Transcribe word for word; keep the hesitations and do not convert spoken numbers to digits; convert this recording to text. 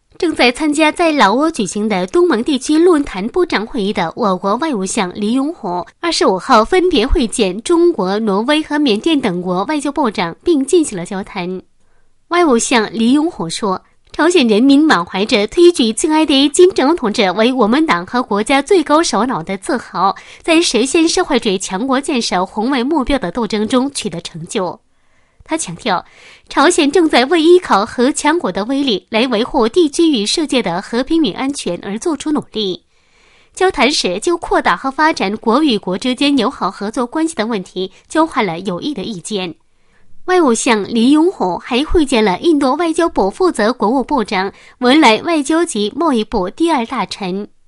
正在参加在老挝举行的东盟地区论坛部长会议的我国外务相黎永火二十五号分别会见中国、挪威和缅甸等国外交部长，并进行了交谈。外务相黎永火说，朝鲜人民满怀着推举敬爱的金正恩同志为我们党和国家最高首脑的自豪，在实现社会主义强国建设宏伟目标的斗争中取得成就。他强调，朝鲜正在为依靠核强国的威力来维护地区与世界的和平与安全而做出努力。交谈时就扩大和发展国与国之间友好合作关系的问题交换了有益的意见。外务相黎永火还会见了印度外交部负责国务部长、文莱外交及贸易部第二大臣。